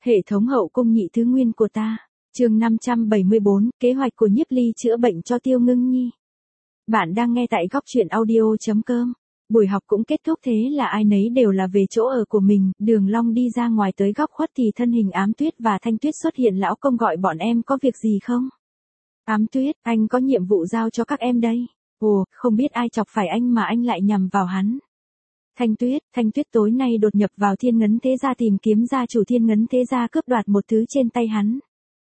Hệ thống hậu cung nhị thứ nguyên của ta. Chương 574, kế hoạch của Nhiếp Ly chữa bệnh cho Tiêu Ngưng Nhi. Bạn đang nghe tại góc truyện audio.com. Buổi học cũng kết thúc, thế là ai nấy đều là về chỗ ở của mình. Đường Long đi ra ngoài tới góc khuất thì thân hình Ám Tuyết và Thanh Tuyết xuất hiện. Lão công gọi bọn em có việc gì không? Ám Tuyết, anh có nhiệm vụ giao cho các em đây. Ồ, không biết ai chọc phải anh mà anh lại nhằm vào hắn. Thanh Tuyết tối nay đột nhập vào Thiên Ngấn Thế Gia tìm kiếm gia chủ Thiên Ngấn Thế Gia cướp đoạt một thứ trên tay hắn.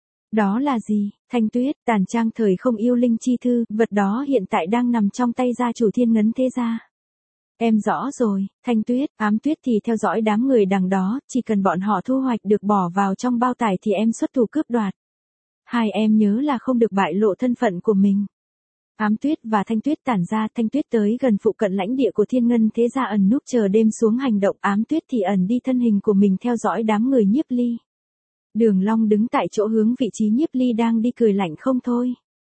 Đó là gì? Thanh Tuyết, tàn trang thời không yêu linh chi thư, vật đó hiện tại đang nằm trong tay gia chủ Thiên Ngấn Thế Gia. Em rõ rồi, Thanh Tuyết, Ám Tuyết thì theo dõi đám người đằng đó, chỉ cần bọn họ thu hoạch được bỏ vào trong bao tải thì em xuất thủ cướp đoạt. Hai em nhớ là không được bại lộ thân phận của mình. Ám Tuyết và Thanh Tuyết tản ra. Thanh Tuyết tới gần phụ cận lãnh địa của Thiên Ngân Thế Gia ẩn núp chờ đêm xuống hành động. Ám Tuyết thì ẩn đi thân hình của mình theo dõi đám người Nhiếp Ly. Đường Long đứng tại chỗ hướng vị trí Nhiếp Ly đang đi cười lạnh không thôi.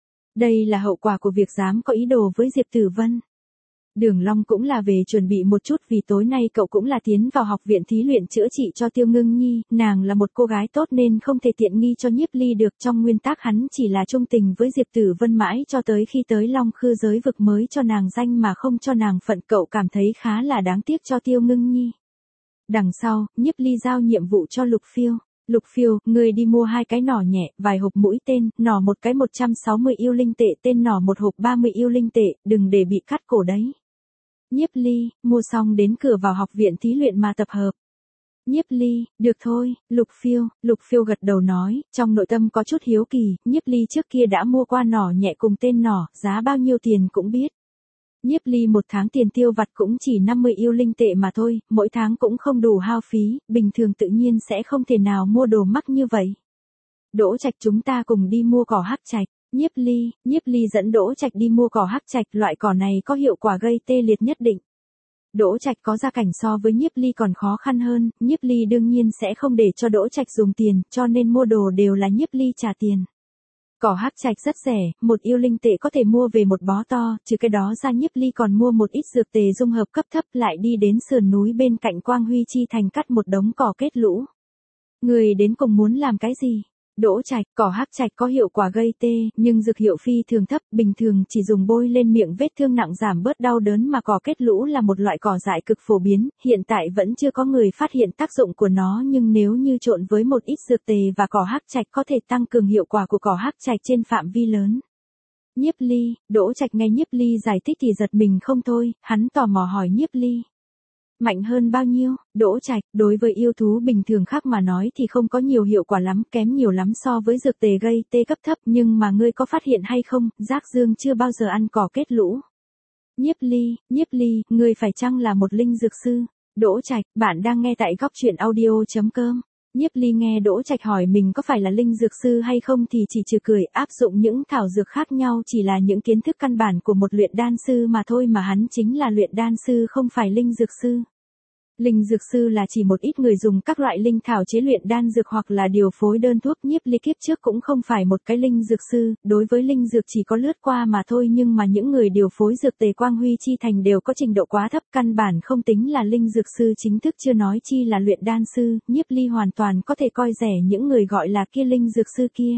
Đây là hậu quả của việc dám có ý đồ với Diệp Tử Vân. Đường Long cũng là về chuẩn bị một chút vì tối nay cậu cũng là tiến vào học viện thí luyện chữa trị cho Tiêu Ngưng Nhi, nàng là một cô gái tốt nên không thể tiện nghi cho Nhiếp Ly được. Trong nguyên tắc hắn chỉ là trung tình với Diệp Tử Vân mãi cho tới khi tới Long Khư giới vực mới cho nàng danh mà không cho nàng phận. Cậu cảm thấy khá là đáng tiếc cho Tiêu Ngưng Nhi. Đằng sau, Nhiếp Ly giao nhiệm vụ cho Lục Phiêu. Lục Phiêu, ngươi đi mua 2 cái nỏ nhẹ, vài hộp mũi tên, nỏ một cái 160 yêu linh tệ, tên nỏ một hộp 30 yêu linh tệ, đừng để bị cắt cổ đấy. Nhiếp Ly, mua xong đến cửa vào học viện thí luyện mà tập hợp. Nhiếp Ly, được thôi, Lục Phiêu gật đầu nói, trong nội tâm có chút hiếu kỳ. Nhiếp Ly trước kia đã mua qua nỏ nhẹ cùng tên nỏ, giá bao nhiêu tiền cũng biết. Nhiếp Ly một tháng tiền tiêu vặt cũng chỉ 50 yêu linh tệ mà thôi, mỗi tháng cũng không đủ hao phí, bình thường tự nhiên sẽ không thể nào mua đồ mắc như vậy. Đỗ Trạch, chúng ta cùng đi mua cỏ hắc trạch. Nhiếp Ly dẫn Đỗ Trạch đi mua cỏ hắc trạch, loại cỏ này có hiệu quả gây tê liệt nhất định. Đỗ Trạch có gia cảnh so với Nhiếp Ly còn khó khăn hơn, Nhiếp Ly đương nhiên sẽ không để cho Đỗ Trạch dùng tiền, cho nên mua đồ đều là Nhiếp Ly trả tiền. Cỏ hắc trạch rất rẻ, 1 yêu linh tệ có thể mua về một bó to, trừ cái đó ra Nhiếp Ly còn mua một ít dược tề dung hợp cấp thấp, lại đi đến sườn núi bên cạnh Quang Huy Chi Thành cắt một đống cỏ kết lũ. Người đến cùng muốn làm cái gì? Đỗ Trạch, cỏ hắc trạch có hiệu quả gây tê, nhưng dược hiệu phi thường thấp, bình thường chỉ dùng bôi lên miệng vết thương nặng giảm bớt đau đớn, mà cỏ kết lũ là một loại cỏ dại cực phổ biến, hiện tại vẫn chưa có người phát hiện tác dụng của nó, nhưng nếu như trộn với một ít dược tề và cỏ hắc trạch có thể tăng cường hiệu quả của cỏ hắc trạch trên phạm vi lớn. Nhiếp Ly, Đỗ Trạch nghe Nhiếp Ly giải thích thì giật mình không thôi, hắn tò mò hỏi Nhiếp Ly. Mạnh hơn bao nhiêu? Đỗ Trạch, đối với yêu thú bình thường khác mà nói thì không có nhiều hiệu quả lắm, kém nhiều lắm so với dược tề gây tê cấp thấp, nhưng mà ngươi có phát hiện hay không, Giác Dương chưa bao giờ ăn cỏ kết lũ. Nhiếp Ly, ngươi phải chăng là một linh dược sư? Đỗ Trạch, bạn đang nghe tại góc truyện audio.com. Nhiếp Ly nghe Đỗ Trạch hỏi mình có phải là linh dược sư hay không thì chỉ cười, áp dụng những thảo dược khác nhau chỉ là những kiến thức căn bản của một luyện đan sư mà thôi, mà hắn chính là luyện đan sư không phải linh dược sư. Linh dược sư là chỉ một ít người dùng các loại linh thảo chế luyện đan dược hoặc là điều phối đơn thuốc. Nhiếp Ly kiếp trước cũng không phải một cái linh dược sư, đối với linh dược chỉ có lướt qua mà thôi, nhưng mà những người điều phối dược tề Quang Huy Chi Thành đều có trình độ quá thấp, căn bản không tính là linh dược sư chính thức, chưa nói chi là luyện đan sư. Nhiếp Ly hoàn toàn có thể coi rẻ những người gọi là kia linh dược sư kia.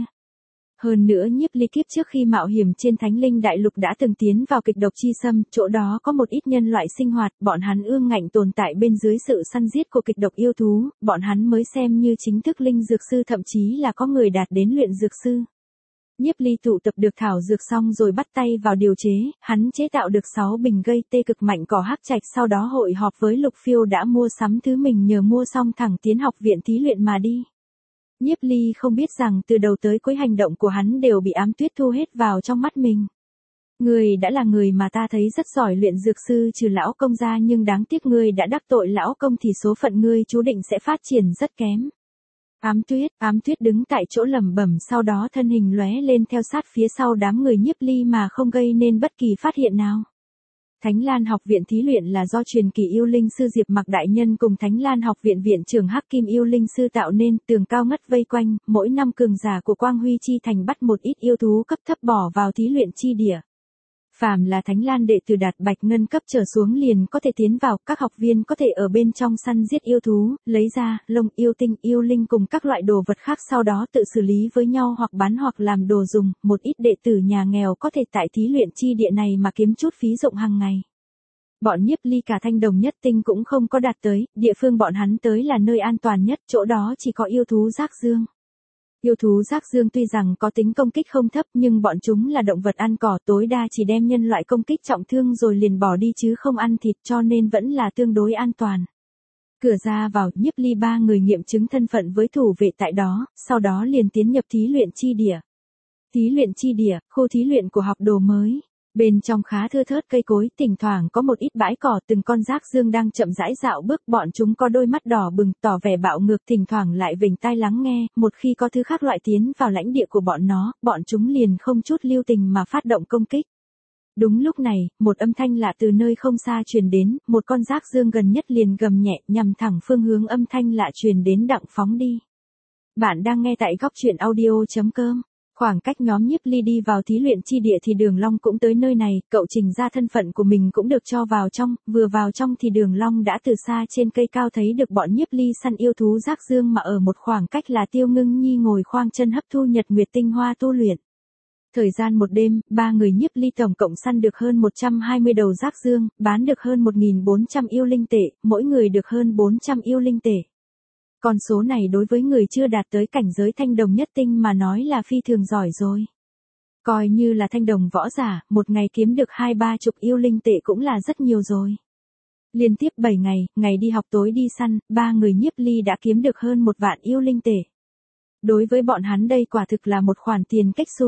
Hơn nữa Nhiếp Ly kiếp trước khi mạo hiểm trên Thánh Linh Đại Lục đã từng tiến vào kịch độc chi xâm, chỗ đó có một ít nhân loại sinh hoạt, bọn hắn ương ngạnh tồn tại bên dưới sự săn giết của kịch độc yêu thú, bọn hắn mới xem như chính thức linh dược sư, thậm chí là có người đạt đến luyện dược sư. Nhiếp Ly tụ tập được thảo dược xong rồi bắt tay vào điều chế, hắn chế tạo được 6 bình gây tê cực mạnh cỏ hắc trạch, sau đó hội họp với Lục Phiêu đã mua sắm thứ mình nhờ mua xong thẳng tiến học viện thí luyện mà đi. Nhiếp Ly không biết rằng từ đầu tới cuối hành động của hắn đều bị Ám Tuyết thu hết vào trong mắt mình. Ngươi đã là người mà ta thấy rất giỏi luyện dược sư trừ lão công ra, nhưng đáng tiếc ngươi đã đắc tội lão công thì số phận ngươi chú định sẽ phát triển rất kém. Ám Tuyết đứng tại chỗ lẩm bẩm, sau đó thân hình lóe lên theo sát phía sau đám người Nhiếp Ly mà không gây nên bất kỳ phát hiện nào. Thánh Lan học viện thí luyện là do truyền kỳ yêu linh sư Diệp Mặc đại nhân cùng Thánh Lan học viện viện trưởng Hắc Kim yêu linh sư tạo nên, tường cao ngất vây quanh, mỗi năm cường giả của Quang Huy Chi Thành bắt một ít yêu thú cấp thấp bỏ vào thí luyện chi địa. Phàm là Thánh Lan đệ tử đạt bạch ngân cấp trở xuống liền có thể tiến vào, các học viên có thể ở bên trong săn giết yêu thú, lấy ra, lông yêu tinh, yêu linh cùng các loại đồ vật khác sau đó tự xử lý với nhau hoặc bán hoặc làm đồ dùng, một ít đệ tử nhà nghèo có thể tại thí luyện chi địa này mà kiếm chút phí dụng hàng ngày. Bọn Nhiếp Ly cả Thanh Đồng Nhất Tinh cũng không có đạt tới, địa phương bọn hắn tới là nơi an toàn nhất, chỗ đó chỉ có yêu thú Giác Dương. Yêu thú Giác Dương tuy rằng có tính công kích không thấp nhưng bọn chúng là động vật ăn cỏ, tối đa chỉ đem nhân loại công kích trọng thương rồi liền bỏ đi chứ không ăn thịt, cho nên vẫn là tương đối an toàn. Cửa ra vào, Nhiếp Ly 3 người nghiệm chứng thân phận với thủ vệ tại đó, sau đó liền tiến nhập thí luyện chi địa. Thí luyện chi địa, khu thí luyện của học đồ mới. Bên trong khá thưa thớt cây cối, thỉnh thoảng có một ít bãi cỏ, từng con Giác Dương đang chậm rãi dạo bước, bọn chúng có đôi mắt đỏ bừng tỏ vẻ bạo ngược, thỉnh thoảng lại vểnh tai lắng nghe, một khi có thứ khác loại tiến vào lãnh địa của bọn nó, bọn chúng liền không chút lưu tình mà phát động công kích. Đúng lúc này, một âm thanh lạ từ nơi không xa truyền đến, một con Giác Dương gần nhất liền gầm nhẹ nhằm thẳng phương hướng âm thanh lạ truyền đến đặng phóng đi. Bạn đang nghe tại góc truyện audio.com. Khoảng cách nhóm Nhiếp Ly đi vào thí luyện chi địa thì Đường Long cũng tới nơi này, cậu trình ra thân phận của mình cũng được cho vào trong, vừa vào trong thì Đường Long đã từ xa trên cây cao thấy được bọn Nhiếp Ly săn yêu thú Giác Dương mà ở một khoảng cách là Tiêu Ngưng Nhi ngồi khoang chân hấp thu nhật nguyệt tinh hoa tu luyện. Thời gian một đêm, 3 người Nhiếp Ly tổng cộng săn được hơn 120 đầu Giác Dương, bán được hơn 1.400 yêu linh tệ, mỗi người được hơn 400 yêu linh tệ. Con số này đối với người chưa đạt tới cảnh giới Thanh Đồng Nhất Tinh mà nói là phi thường giỏi rồi. Coi như là thanh đồng võ giả, một ngày kiếm được 2-3 chục yêu linh tệ cũng là rất nhiều rồi. Liên tiếp 7 ngày, ngày đi học tối đi săn, 3 người Nhiếp Ly đã kiếm được hơn 1 vạn yêu linh tệ. Đối với bọn hắn đây quả thực là một khoản tiền cách xu.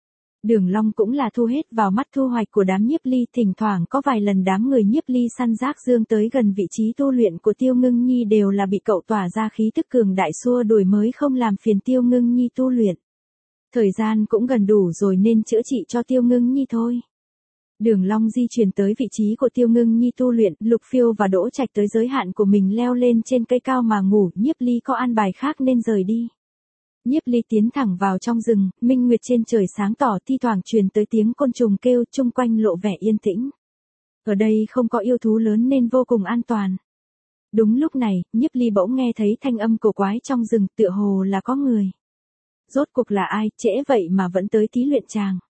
Đường Long cũng là thu hết vào mắt thu hoạch của đám Nhiếp Ly, thỉnh thoảng có vài lần đám người Nhiếp Ly săn Giác Dương tới gần vị trí tu luyện của Tiêu Ngưng Nhi đều là bị cậu tỏa ra khí tức cường đại xua đuổi mới không làm phiền Tiêu Ngưng Nhi tu luyện. Thời gian cũng gần đủ rồi nên chữa trị cho Tiêu Ngưng Nhi thôi. Đường Long di chuyển tới vị trí của Tiêu Ngưng Nhi tu luyện, Lục Phiêu và Đỗ Trạch tới giới hạn của mình leo lên trên cây cao mà ngủ, Nhiếp Ly có an bài khác nên rời đi. Nhiếp Ly tiến thẳng vào trong rừng, minh nguyệt trên trời sáng tỏ, thi thoảng truyền tới tiếng côn trùng kêu, chung quanh lộ vẻ yên tĩnh. Ở đây không có yêu thú lớn nên vô cùng an toàn. Đúng lúc này, Nhiếp Ly bỗng nghe thấy thanh âm cổ quái trong rừng, tựa hồ là có người. Rốt cuộc là ai, trễ vậy mà vẫn tới thí luyện tràng.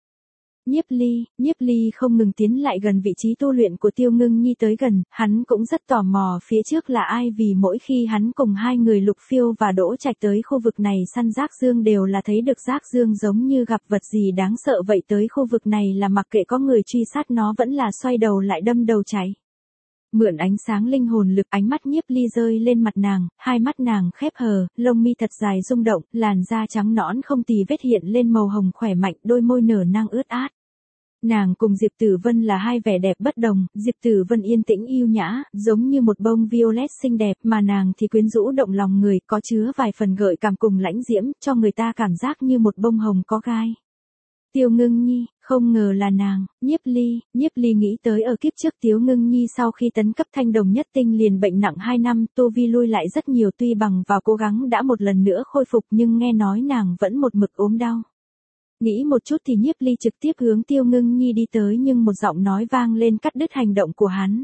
Nhiếp Ly không ngừng tiến lại gần vị trí tu luyện của Tiêu Ngưng Nhi tới gần, hắn cũng rất tò mò phía trước là ai vì mỗi khi hắn cùng 2 người Lục Phiêu và Đỗ Trạch tới khu vực này săn Giác Dương đều là thấy được Giác Dương giống như gặp vật gì đáng sợ vậy, tới khu vực này là mặc kệ có người truy sát nó vẫn là xoay đầu lại đâm đầu chạy. Mượn ánh sáng linh hồn lực, ánh mắt Nhiếp Ly rơi lên mặt nàng, hai mắt nàng khép hờ, lông mi thật dài rung động, làn da trắng nõn không tì vết hiện lên màu hồng khỏe mạnh, đôi môi nở nang ướt át. Nàng cùng Diệp Tử Vân là hai vẻ đẹp bất đồng, Diệp Tử Vân yên tĩnh yêu nhã, giống như một bông violet xinh đẹp, mà nàng thì quyến rũ động lòng người, có chứa vài phần gợi cảm cùng lãnh diễm, cho người ta cảm giác như một bông hồng có gai. Tiêu Ngưng Nhi, không ngờ là nàng. Nhiếp Ly nghĩ tới ở kiếp trước Tiêu Ngưng Nhi sau khi tấn cấp Thanh Đồng Nhất Tinh liền bệnh nặng 2 năm, tu vi lui lại rất nhiều, tuy bằng vào cố gắng đã một lần nữa khôi phục nhưng nghe nói nàng vẫn một mực ốm đau. Nghĩ một chút thì Nhiếp Ly trực tiếp hướng Tiêu Ngưng Nhi đi tới nhưng một giọng nói vang lên cắt đứt hành động của hắn.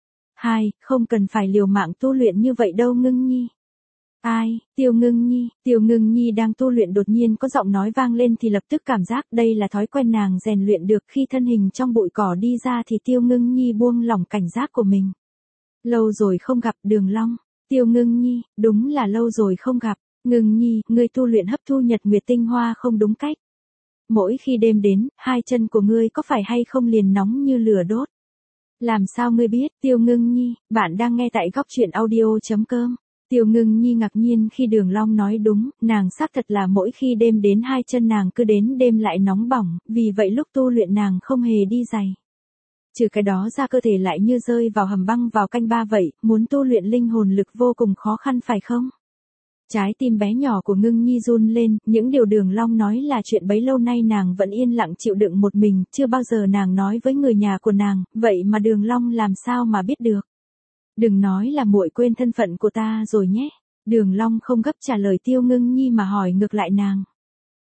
Không cần phải liều mạng tu luyện như vậy đâu Ngưng Nhi. Ai, Tiêu Ngưng Nhi đang tu luyện đột nhiên có giọng nói vang lên thì lập tức cảm giác đây là thói quen nàng rèn luyện được, khi thân hình trong bụi cỏ đi ra thì Tiêu Ngưng Nhi buông lỏng cảnh giác của mình. Lâu rồi không gặp Đường Long, Tiêu Ngưng Nhi, đúng là lâu rồi không gặp, Ngưng Nhi, ngươi tu luyện hấp thu nhật nguyệt tinh hoa không đúng cách. Mỗi khi đêm đến, 2 chân của ngươi có phải hay không liền nóng như lửa đốt. Làm sao ngươi biết, Tiêu Ngưng Nhi, bạn đang nghe tại góc truyện audio.com. Tiêu Ngưng Nhi ngạc nhiên khi Đường Long nói đúng, nàng xác thật là mỗi khi đêm đến 2 chân nàng cứ đến đêm lại nóng bỏng, vì vậy lúc tu luyện nàng không hề đi giày. Trừ cái đó ra cơ thể lại như rơi vào hầm băng vào canh ba vậy, muốn tu luyện linh hồn lực vô cùng khó khăn phải không? Trái tim bé nhỏ của Ngưng Nhi run lên, những điều Đường Long nói là chuyện bấy lâu nay nàng vẫn yên lặng chịu đựng một mình, chưa bao giờ nàng nói với người nhà của nàng, vậy mà Đường Long làm sao mà biết được? Đừng nói là muội quên thân phận của ta rồi nhé. Đường Long không gấp trả lời Tiêu Ngưng Nhi mà hỏi ngược lại nàng.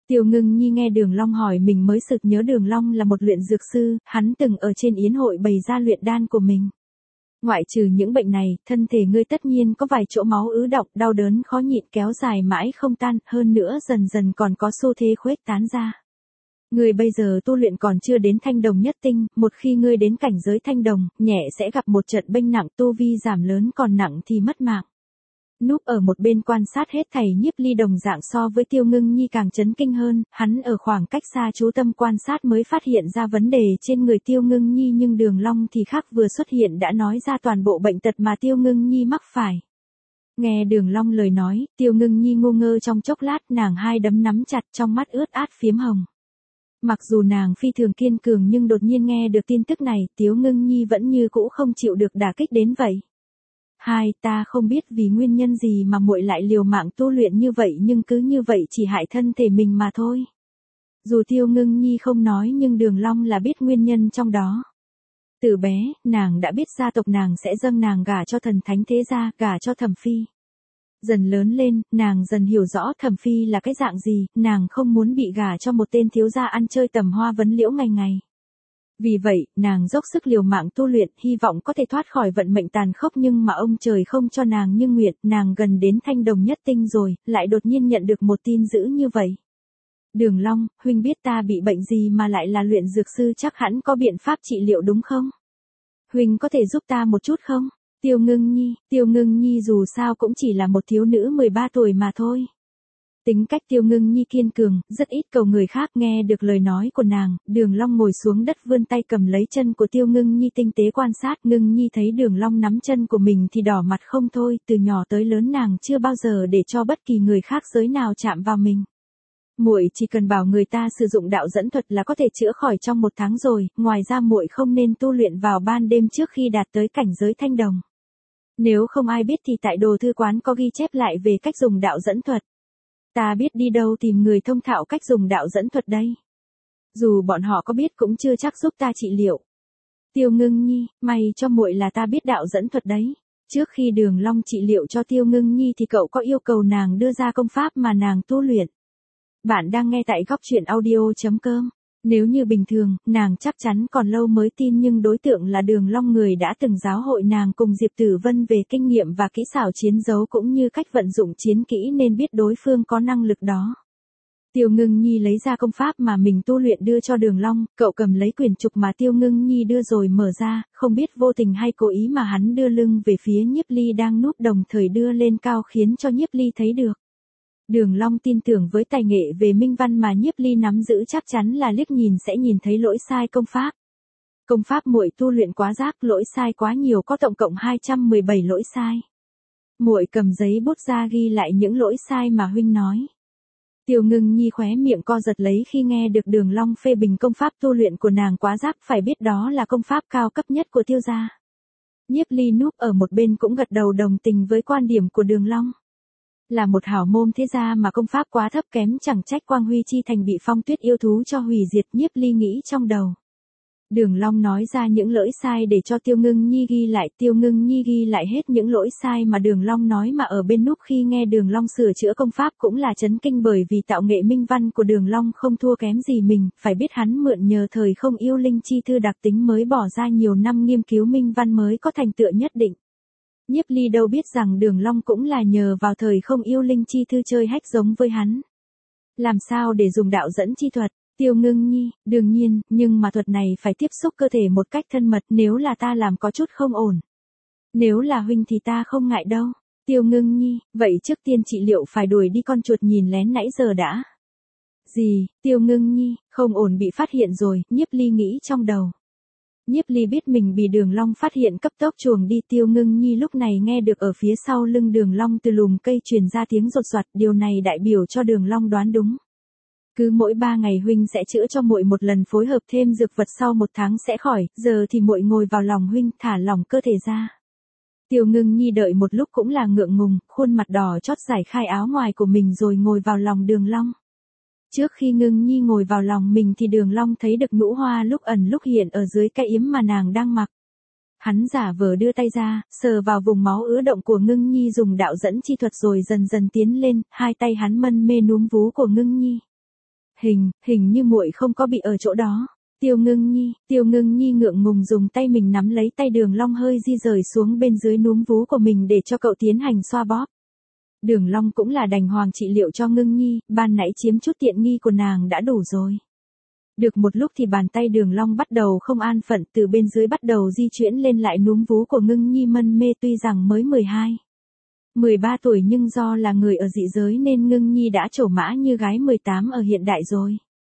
Tiêu Ngưng Nhi nghe Đường Long hỏi mình mới sực nhớ Đường Long là một luyện dược sư, hắn từng ở trên yến hội bày ra luyện đan của mình. Ngoại trừ những bệnh này, thân thể ngươi tất nhiên có vài chỗ máu ứ đọng, đau đớn khó nhịn kéo dài mãi không tan, hơn nữa dần dần còn có xu thế khuếch tán ra. Ngươi bây giờ tu luyện còn chưa đến thanh đồng nhất tinh, một khi ngươi đến cảnh giới thanh đồng, nhẹ sẽ gặp một trận bênh nặng, tu vi giảm lớn, còn nặng thì mất mạng. Núp ở một bên quan sát hết thảy Nhiếp Ly đồng dạng so với Tiêu Ngưng Nhi càng chấn kinh hơn, hắn ở khoảng cách xa chú tâm quan sát mới phát hiện ra vấn đề trên người Tiêu Ngưng Nhi, nhưng Đường Long thì khác, vừa xuất hiện đã nói ra toàn bộ bệnh tật mà Tiêu Ngưng Nhi mắc phải. Nghe Đường Long lời nói, Tiêu Ngưng Nhi ngu ngơ trong chốc lát, nàng hai đấm nắm chặt, trong mắt ướt át phiếm hồng. Mặc dù nàng phi thường kiên cường nhưng đột nhiên nghe được tin tức này, Tiêu Ngưng Nhi vẫn như cũ không chịu được đả kích đến vậy. Ta không biết vì nguyên nhân gì mà muội lại liều mạng tu luyện như vậy, nhưng cứ như vậy chỉ hại thân thể mình mà thôi. Dù Tiêu Ngưng Nhi không nói nhưng Đường Long là biết nguyên nhân trong đó. Từ bé, nàng đã biết gia tộc nàng sẽ dâng nàng gả cho thần thánh thế gia, gả cho Thẩm Phi. Dần lớn lên, nàng dần hiểu rõ Thẩm Phi là cái dạng gì, nàng không muốn bị gả cho một tên thiếu gia ăn chơi tầm hoa vấn liễu ngày ngày. Vì vậy, nàng dốc sức liều mạng tu luyện, hy vọng có thể thoát khỏi vận mệnh tàn khốc, nhưng mà ông trời không cho nàng như nguyện, nàng gần đến thanh đồng nhất tinh rồi, lại đột nhiên nhận được một tin dữ như vậy. Đường Long, huynh biết ta bị bệnh gì mà lại là luyện dược sư, chắc hẳn có biện pháp trị liệu đúng không? Huynh có thể giúp ta một chút không? Tiêu Ngưng Nhi dù sao cũng chỉ là một thiếu nữ 13 tuổi mà thôi. Tính cách Tiêu Ngưng Nhi kiên cường, rất ít cầu người khác. Nghe được lời nói của nàng, Đường Long ngồi xuống đất vươn tay cầm lấy chân của Tiêu Ngưng Nhi tinh tế quan sát. Ngưng Nhi thấy Đường Long nắm chân của mình thì đỏ mặt không thôi, từ nhỏ tới lớn nàng chưa bao giờ để cho bất kỳ người khác giới nào chạm vào mình. Muội chỉ cần bảo người ta sử dụng đạo dẫn thuật là có thể chữa khỏi trong 1 tháng rồi, ngoài ra muội không nên tu luyện vào ban đêm trước khi đạt tới cảnh giới thanh đồng. Nếu không ai biết thì tại đồ thư quán có ghi chép lại về cách dùng đạo dẫn thuật. Ta biết đi đâu tìm người thông thạo cách dùng đạo dẫn thuật đây. Dù bọn họ có biết cũng chưa chắc giúp ta trị liệu. Tiêu Ngưng Nhi, may cho muội là ta biết đạo dẫn thuật đấy. Trước khi Đường Long trị liệu cho Tiêu Ngưng Nhi thì cậu có yêu cầu nàng đưa ra công pháp mà nàng tu luyện. Bạn đang nghe tại góc truyện audio.com. Nếu như bình thường, nàng chắc chắn còn lâu mới tin, nhưng đối tượng là Đường Long, người đã từng giáo hội nàng cùng Diệp Tử Vân về kinh nghiệm và kỹ xảo chiến đấu cũng như cách vận dụng chiến kỹ, nên biết đối phương có năng lực đó. Tiêu Ngưng Nhi lấy ra công pháp mà mình tu luyện đưa cho Đường Long, cậu cầm lấy quyển trục mà Tiêu Ngưng Nhi đưa rồi mở ra, không biết vô tình hay cố ý mà hắn đưa lưng về phía Nhiếp Ly đang núp, đồng thời đưa lên cao khiến cho Nhiếp Ly thấy được. Đường Long tin tưởng với tài nghệ về minh văn mà Nhiếp Ly nắm giữ, chắc chắn là liếc nhìn sẽ nhìn thấy lỗi sai công pháp. Công pháp muội tu luyện quá rác, lỗi sai quá nhiều, có tổng cộng 217 lỗi sai. Muội cầm giấy bút ra ghi lại những lỗi sai mà huynh nói. Tiêu Ngưng Nhi khóe miệng co giật lấy khi nghe được Đường Long phê bình công pháp tu luyện của nàng quá rác, phải biết đó là công pháp cao cấp nhất của Tiêu gia. Nhiếp Ly núp ở một bên cũng gật đầu đồng tình với quan điểm của Đường Long. Là một hảo môn thế gia mà công pháp quá thấp kém, chẳng trách Quang Huy Chi Thành bị Phong Tuyết yêu thú cho hủy diệt. Nhiếp Ly nghĩ trong đầu. Đường Long nói ra những lỗi sai để cho Tiêu Ngưng Nhi ghi lại. Tiêu Ngưng Nhi ghi lại hết những lỗi sai mà Đường Long nói, mà ở bên núp khi nghe Đường Long sửa chữa công pháp cũng là chấn kinh, bởi vì tạo nghệ minh văn của Đường Long không thua kém gì mình, phải biết hắn mượn nhờ thời không yêu linh chi thư đặc tính mới bỏ ra nhiều năm nghiên cứu minh văn mới có thành tựu nhất định. Nhiếp Ly đâu biết rằng Đường Long cũng là nhờ vào thời không yêu linh chi thư chơi hách giống với hắn. Làm sao để dùng đạo dẫn chi thuật? Tiêu Ngưng Nhi, đương nhiên, nhưng mà thuật này phải tiếp xúc cơ thể một cách thân mật, nếu là ta làm có chút không ổn. Nếu là huynh thì ta không ngại đâu. Tiêu Ngưng Nhi, vậy trước tiên trị liệu phải đuổi đi con chuột nhìn lén nãy giờ đã. Gì? Tiêu Ngưng Nhi, không ổn, bị phát hiện rồi, Nhiếp Ly nghĩ trong đầu. Nhiếp Ly biết mình bị Đường Long phát hiện, cấp tốc chuồng đi. Tiêu Ngưng Nhi lúc này nghe được ở phía sau lưng Đường Long từ lùm cây truyền ra tiếng rột soạt, điều này đại biểu cho Đường Long đoán đúng. Cứ mỗi 3 ngày huynh sẽ chữa cho muội một lần, phối hợp thêm dược vật, sau 1 tháng sẽ khỏi, giờ thì muội ngồi vào lòng huynh, thả lỏng cơ thể ra. Tiêu Ngưng Nhi đợi một lúc cũng là ngượng ngùng, khuôn mặt đỏ chót giải khai áo ngoài của mình rồi ngồi vào lòng Đường Long. Trước khi Ngưng Nhi ngồi vào lòng mình thì Đường Long thấy được nhũ hoa lúc ẩn lúc hiện ở dưới cái yếm mà nàng đang mặc. Hắn giả vờ đưa tay ra, sờ vào vùng máu ứ động của Ngưng Nhi, dùng đạo dẫn chi thuật rồi dần dần tiến lên, hai tay hắn mân mê núm vú của Ngưng Nhi. Hình như muội không có bị ở chỗ đó. Tiêu Ngưng Nhi ngượng ngùng dùng tay mình nắm lấy tay Đường Long hơi di rời xuống bên dưới núm vú của mình để cho cậu tiến hành xoa bóp. Đường Long cũng là đành hoàng trị liệu cho Ngưng Nhi, ban nãy chiếm chút tiện nghi của nàng đã đủ rồi. Được một lúc thì bàn tay Đường Long bắt đầu không an phận, từ bên dưới bắt đầu di chuyển lên lại núm vú của Ngưng Nhi mân mê. Tuy rằng mới 13 tuổi nhưng do là người ở dị giới nên Ngưng Nhi đã trổ mã như gái 18 ở hiện đại rồi.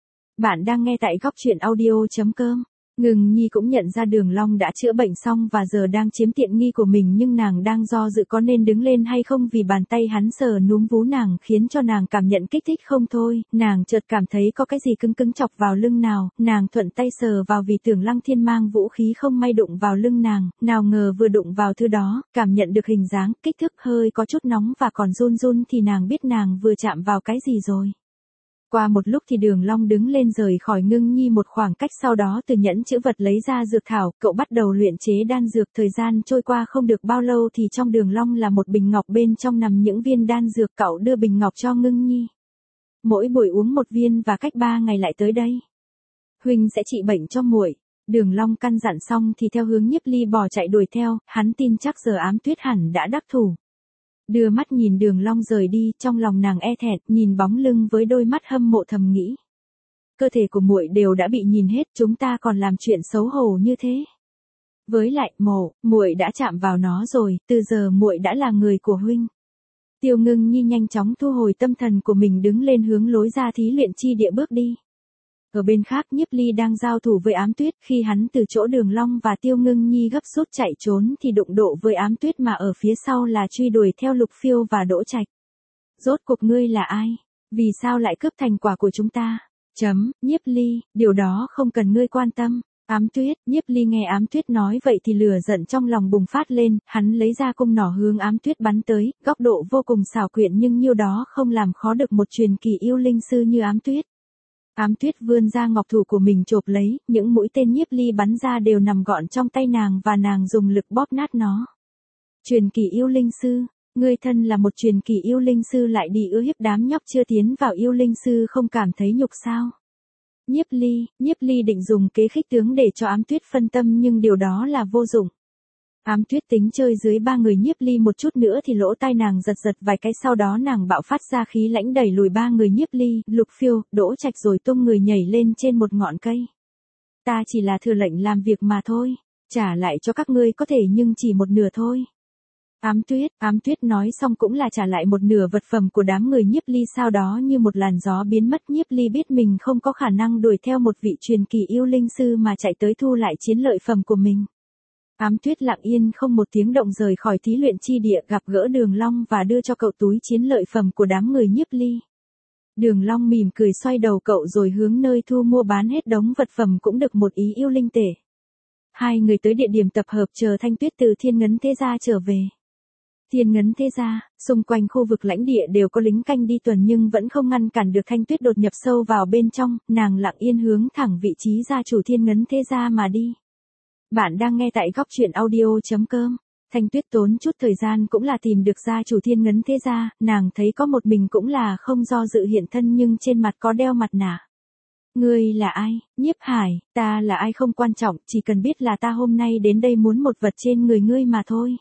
Bạn đang nghe tại góc truyện audio.com. Ngưng Nhi cũng nhận ra Đường Long đã chữa bệnh xong và giờ đang chiếm tiện nghi của mình, nhưng nàng đang do dự có nên đứng lên hay không vì bàn tay hắn sờ núm vú nàng khiến cho nàng cảm nhận kích thích không thôi. Nàng chợt cảm thấy có cái gì cứng cứng chọc vào lưng nào, nàng thuận tay sờ vào vì tưởng Lăng Thiên mang vũ khí không may đụng vào lưng nàng, nào ngờ vừa đụng vào thứ đó, cảm nhận được hình dáng, kích thước hơi có chút nóng và còn run run thì nàng biết nàng vừa chạm vào cái gì rồi. Qua một lúc thì Đường Long đứng lên rời khỏi Ngưng Nhi một khoảng cách, sau đó từ nhẫn chữ vật lấy ra dược thảo, cậu bắt đầu luyện chế đan dược. Thời gian trôi qua không được bao lâu thì trong Đường Long là một bình ngọc, bên trong nằm những viên đan dược. Cậu đưa bình ngọc cho Ngưng Nhi. Mỗi buổi uống một viên và cách 3 ngày lại tới đây. Huynh sẽ trị bệnh cho muội. Đường Long căn dặn xong thì theo hướng Nhiếp Ly bỏ chạy đuổi theo, hắn tin chắc giờ Ám Tuyết hẳn đã đắc thủ. Đưa mắt nhìn Đường Long rời đi, trong lòng nàng e thẹn, nhìn bóng lưng với đôi mắt hâm mộ thầm nghĩ. Cơ thể của muội đều đã bị nhìn hết, chúng ta còn làm chuyện xấu hổ như thế. Với lại, muội đã chạm vào nó rồi, từ giờ muội đã là người của huynh. Tiêu Ngưng Nhi nhanh chóng thu hồi tâm thần của mình, đứng lên hướng lối ra thí luyện chi địa bước đi. Ở bên khác, Nhiếp Ly đang giao thủ với Ám Tuyết, khi hắn từ chỗ Đường Long và Tiêu Ngưng Nhi gấp rút chạy trốn thì đụng độ với Ám Tuyết, mà ở phía sau là truy đuổi theo Lục Phiêu và Đỗ Trạch. Rốt cuộc ngươi là ai? Vì sao lại cướp thành quả của chúng ta? Nhiếp Ly, điều đó không cần ngươi quan tâm. Ám Tuyết, Nhiếp Ly nghe Ám Tuyết nói vậy thì lửa giận trong lòng bùng phát lên, hắn lấy ra cung nỏ hướng Ám Tuyết bắn tới, góc độ vô cùng xảo quyệt nhưng nhiêu đó không làm khó được một truyền kỳ yêu linh sư như Ám Tuyết. Ám Tuyết vươn ra ngọc thủ của mình chộp lấy, những mũi tên Nhiếp Ly bắn ra đều nằm gọn trong tay nàng và nàng dùng lực bóp nát nó. Truyền kỳ yêu linh sư, ngươi thân là một truyền kỳ yêu linh sư lại đi ưa hiếp đám nhóc chưa tiến vào yêu linh sư, không cảm thấy nhục sao? Nhiếp Ly định dùng kế khích tướng để cho Ám Tuyết phân tâm nhưng điều đó là vô dụng. Ám Tuyết tính chơi dưới 3 người Nhiếp Ly một chút nữa thì lỗ tai nàng giật vài cái, sau đó nàng bạo phát ra khí lãnh đẩy lùi 3 người Nhiếp Ly, Lục Phiêu, Đỗ Trạch rồi tung người nhảy lên trên một ngọn cây. Ta chỉ là thừa lệnh làm việc mà thôi, trả lại cho các ngươi có thể nhưng chỉ một nửa thôi. Ám Tuyết nói xong cũng là trả lại một nửa vật phẩm của đám người Nhiếp Ly, sau đó như một làn gió biến mất. Nhiếp Ly biết mình không có khả năng đuổi theo một vị truyền kỳ yêu linh sư mà chạy tới thu lại chiến lợi phẩm của mình. Ám Tuyết lặng yên không một tiếng động rời khỏi thí luyện chi địa, gặp gỡ Đường Long và đưa cho cậu túi chiến lợi phẩm của đám người Nhiếp Ly. Đường Long mỉm cười xoay đầu cậu rồi hướng nơi thu mua bán hết đống vật phẩm cũng được một ý yêu linh tể. Hai người tới địa điểm tập hợp chờ Thanh Tuyết từ Thiên Ngấn Thế Gia trở về. Thiên Ngấn Thế Gia, xung quanh khu vực lãnh địa đều có lính canh đi tuần nhưng vẫn không ngăn cản được Thanh Tuyết đột nhập sâu vào bên trong, nàng lặng yên hướng thẳng vị trí gia chủ Thiên Ngấn Thế Gia mà đi. Bạn đang nghe tại góc truyện audio.com. Thanh Tuyết tốn chút thời gian cũng là tìm được gia chủ Thiên Ngấn Thế Gia, nàng thấy có một mình cũng là không do dự hiện thân nhưng trên mặt có đeo mặt nạ. Ngươi là ai? Nhiếp Hải, ta là ai không quan trọng, chỉ cần biết là ta hôm nay đến đây muốn một vật trên người ngươi mà thôi.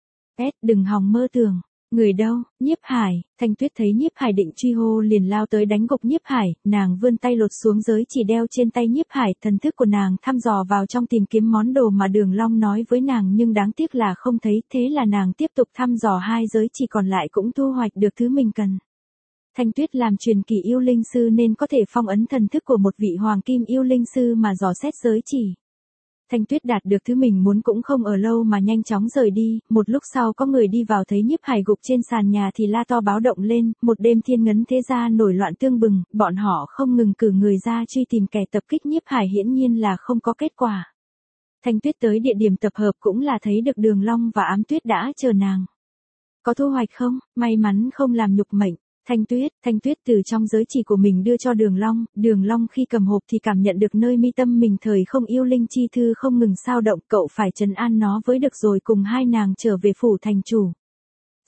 Đừng hòng mơ tưởng. Người đâu? Nhiếp Hải. Thanh Tuyết thấy Nhiếp Hải định truy hô liền lao tới đánh gục Nhiếp Hải, nàng vươn tay lột xuống giới chỉ đeo trên tay Nhiếp Hải, thần thức của nàng thăm dò vào trong tìm kiếm món đồ mà Đường Long nói với nàng nhưng đáng tiếc là không thấy, thế là nàng tiếp tục thăm dò 2 giới chỉ còn lại cũng thu hoạch được thứ mình cần. Thanh Tuyết làm truyền kỳ yêu linh sư nên có thể phong ấn thần thức của một vị hoàng kim yêu linh sư mà dò xét giới chỉ. Thanh Tuyết đạt được thứ mình muốn cũng không ở lâu mà nhanh chóng rời đi, một lúc sau có người đi vào thấy Nhiếp Hải gục trên sàn nhà thì la to báo động lên, một đêm Thiên Ngấn Thế Gia nổi loạn tương bừng, bọn họ không ngừng cử người ra truy tìm kẻ tập kích Nhiếp Hải, hiển nhiên là không có kết quả. Thanh Tuyết tới địa điểm tập hợp cũng là thấy được Đường Long và Ám Tuyết đã chờ nàng. Có thu hoạch không? May mắn không làm nhục mệnh. Thanh Tuyết từ trong giới chỉ của mình đưa cho Đường Long khi cầm hộp thì cảm nhận được nơi mi tâm mình thời không yêu linh chi thư không ngừng sao động, cậu phải trấn an nó với được rồi cùng hai nàng trở về phủ thành chủ.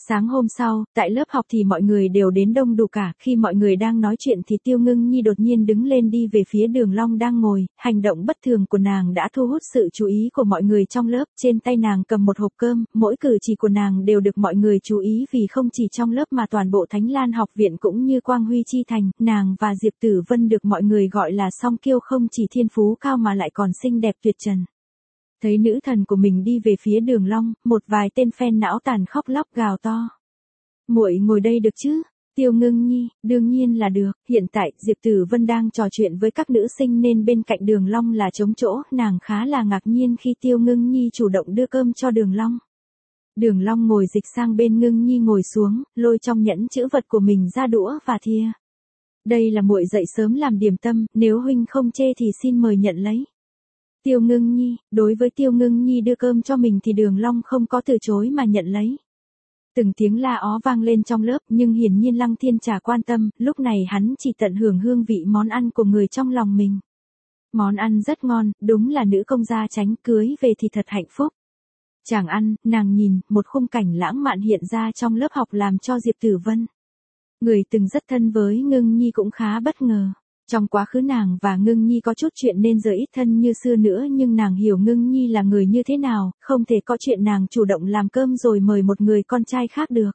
Sáng hôm sau, tại lớp học thì mọi người đều đến đông đủ cả, khi mọi người đang nói chuyện thì Tiêu Ngưng Nhi đột nhiên đứng lên đi về phía Đường Long đang ngồi, hành động bất thường của nàng đã thu hút sự chú ý của mọi người trong lớp, trên tay nàng cầm một hộp cơm, mỗi cử chỉ của nàng đều được mọi người chú ý vì không chỉ trong lớp mà toàn bộ Thánh Lan học viện cũng như Quang Huy Chi Thành, nàng và Diệp Tử Vân được mọi người gọi là song kiêu không chỉ thiên phú cao mà lại còn xinh đẹp tuyệt trần. Thấy nữ thần của mình đi về phía Đường Long, một vài tên fan não tàn khóc lóc gào to. Muội ngồi đây được chứ? Tiêu Ngưng Nhi, đương nhiên là được, hiện tại Diệp Tử Vân đang trò chuyện với các nữ sinh nên bên cạnh Đường Long là trống chỗ, nàng khá là ngạc nhiên khi Tiêu Ngưng Nhi chủ động đưa cơm cho Đường Long. Đường Long ngồi dịch sang bên Ngưng Nhi ngồi xuống, lôi trong nhẫn chữ vật của mình ra đũa và thìa. Đây là muội dậy sớm làm điểm tâm, nếu huynh không chê thì xin mời nhận lấy. Tiêu Ngưng Nhi, đối với Tiêu Ngưng Nhi đưa cơm cho mình thì Đường Long không có từ chối mà nhận lấy. Từng tiếng la ó vang lên trong lớp nhưng hiển nhiên Lăng Thiên chả quan tâm, lúc này hắn chỉ tận hưởng hương vị món ăn của người trong lòng mình. Món ăn rất ngon, đúng là nữ công gia Chánh cưới về thì thật hạnh phúc. Chàng ăn, nàng nhìn, một khung cảnh lãng mạn hiện ra trong lớp học làm cho Diệp Tử Vân, người từng rất thân với Ngưng Nhi cũng khá bất ngờ. Trong quá khứ nàng và Ngưng Nhi có chút chuyện nên giờ ít thân như xưa nữa nhưng nàng hiểu Ngưng Nhi là người như thế nào, không thể có chuyện nàng chủ động làm cơm rồi mời một người con trai khác được.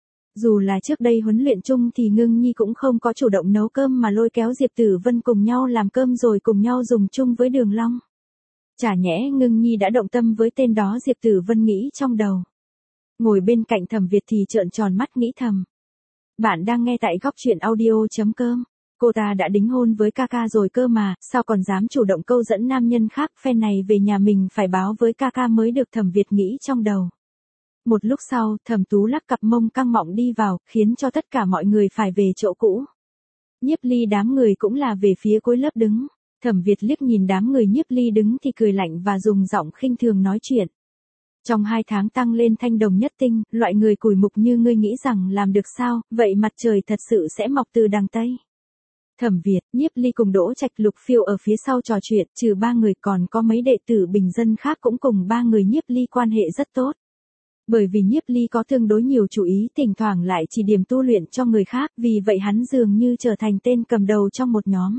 Dù là trước đây huấn luyện chung thì Ngưng Nhi cũng không có chủ động nấu cơm mà lôi kéo Diệp Tử Vân cùng nhau làm cơm rồi cùng nhau dùng chung với Đường Long. Chả nhẽ Ngưng Nhi đã động tâm với tên đó, Diệp Tử Vân nghĩ trong đầu. Ngồi bên cạnh Thẩm Việt thì trợn tròn mắt nghĩ thầm. Bạn đang nghe tại góc truyện audio.com. Cô ta đã đính hôn với ca ca rồi cơ mà, sao còn dám chủ động câu dẫn nam nhân khác, phen này về nhà mình phải báo với ca ca mới được, Thẩm Việt nghĩ trong đầu. Một lúc sau, Thẩm Tú lắc cặp mông căng mọng đi vào, khiến cho tất cả mọi người phải về chỗ cũ. Nhiếp Ly đám người cũng là về phía cuối lớp đứng. Thẩm Việt liếc nhìn đám người Nhiếp Ly đứng thì cười lạnh và dùng giọng khinh thường nói chuyện. Trong 2 tháng tăng lên thanh đồng nhất tinh, loại người cùi mục như ngươi nghĩ rằng làm được sao, vậy mặt trời thật sự sẽ mọc từ đằng Tây. Thẩm Việt, Nhiếp Ly cùng Đỗ Trạch, Lục Phiêu ở phía sau trò chuyện, trừ 3 người còn có mấy đệ tử bình dân khác cũng cùng 3 người Nhiếp Ly quan hệ rất tốt. Bởi vì Nhiếp Ly có tương đối nhiều chú ý, thỉnh thoảng lại chỉ điểm tu luyện cho người khác, vì vậy hắn dường như trở thành tên cầm đầu trong một nhóm.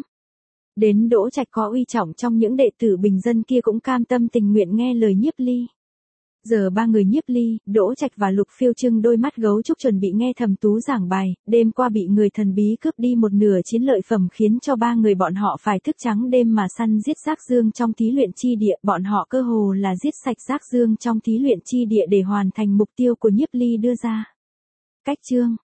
Đến Đỗ Trạch có uy trọng trong những đệ tử bình dân kia cũng cam tâm tình nguyện nghe lời Nhiếp Ly. Giờ 3 người Nhiếp Ly, Đỗ Trạch và Lục Phiêu trưng đôi mắt gấu trúc chuẩn bị nghe Thẩm Tú giảng bài, đêm qua bị người thần bí cướp đi một nửa chiến lợi phẩm khiến cho 3 người bọn họ phải thức trắng đêm mà săn giết rác dương trong thí luyện chi địa, bọn họ cơ hồ là giết sạch rác dương trong thí luyện chi địa để hoàn thành mục tiêu của Nhiếp Ly đưa ra. Cách chương